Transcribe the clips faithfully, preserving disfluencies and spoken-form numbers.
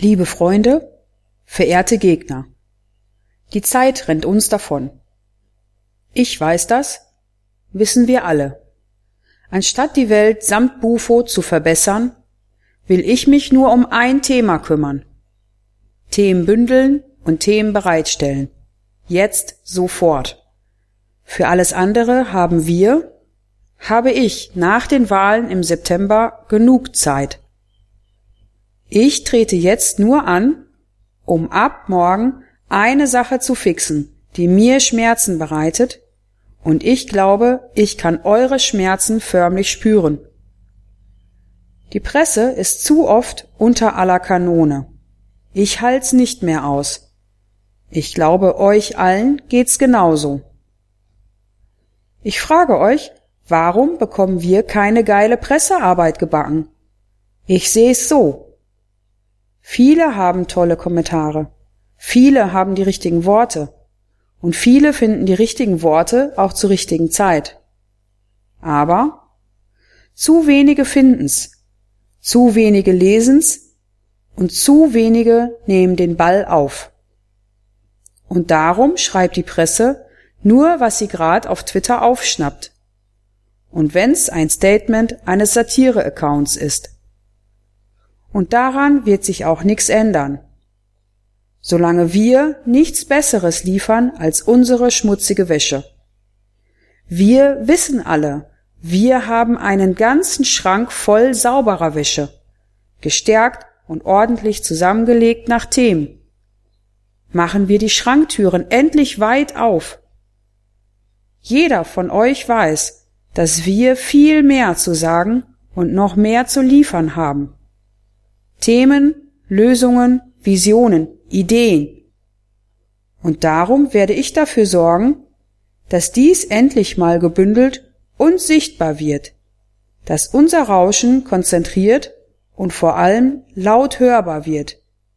Liebe Freunde, verehrte Gegner, die Zeit rennt uns davon. Ich weiß das, wissen wir alle. Anstatt die Welt samt Bufo zu verbessern, will ich mich nur um ein Thema kümmern. Themen bündeln und Themen bereitstellen. Jetzt, sofort. Für alles andere haben wir, habe ich nach den Wahlen im September genug Zeit. Ich trete jetzt nur an, um ab morgen eine Sache zu fixen, die mir Schmerzen bereitet, und ich glaube, ich kann eure Schmerzen förmlich spüren. Die Presse ist zu oft unter aller Kanone. Ich halt's nicht mehr aus. Ich glaube, euch allen geht's genauso. Ich frage euch, warum bekommen wir keine geile Pressearbeit gebacken? Ich sehe es so. Viele haben tolle Kommentare, viele haben die richtigen Worte und viele finden die richtigen Worte auch zur richtigen Zeit. Aber zu wenige finden's, zu wenige lesen's und zu wenige nehmen den Ball auf. Und darum schreibt die Presse nur, was sie gerade auf Twitter aufschnappt. Und wenn's ein Statement eines Satire-Accounts ist. Und daran wird sich auch nichts ändern, solange wir nichts Besseres liefern als unsere schmutzige Wäsche. Wir wissen alle, wir haben einen ganzen Schrank voll sauberer Wäsche, gestärkt und ordentlich zusammengelegt nach Themen. Machen wir die Schranktüren endlich weit auf. Jeder von euch weiß, dass wir viel mehr zu sagen und noch mehr zu liefern haben. Themen, Lösungen, Visionen, Ideen. Und darum werde ich dafür sorgen, dass dies endlich mal gebündelt und sichtbar wird, dass unser Rauschen konzentriert und vor allem laut hörbar wird.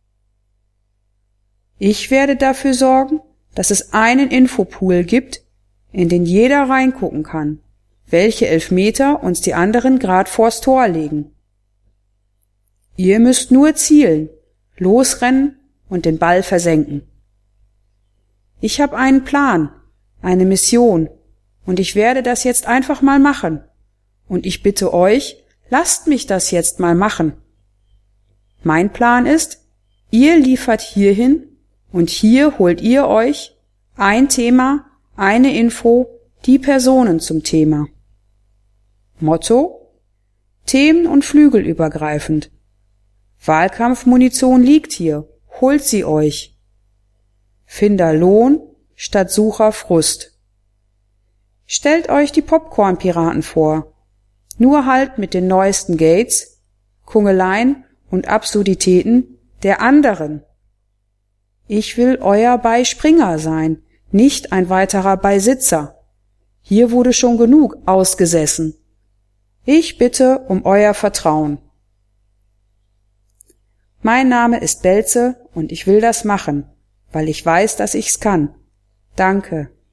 Ich werde dafür sorgen, dass es einen Infopool gibt, in den jeder reingucken kann, welche Elfmeter uns die anderen grad vors Tor legen. Ihr müsst nur zielen, losrennen und den Ball versenken. Ich habe einen Plan, eine Mission, und ich werde das jetzt einfach mal machen. Und ich bitte euch, lasst mich das jetzt mal machen. Mein Plan ist, ihr liefert hierhin und hier holt ihr euch ein Thema, eine Info, die Personen zum Thema. Motto: Themen- und flügelübergreifend. Wahlkampfmunition liegt hier, holt sie euch. Finder Lohn statt Sucher Frust. Stellt euch die Popcorn-Piraten vor, nur halt mit den neuesten Gates, Kungeleien und Absurditäten der anderen. Ich will euer Beispringer sein, nicht ein weiterer Beisitzer. Hier wurde schon genug ausgesessen. Ich bitte um euer Vertrauen. Mein Name ist Belze und ich will das machen, weil ich weiß, dass ich's kann. Danke.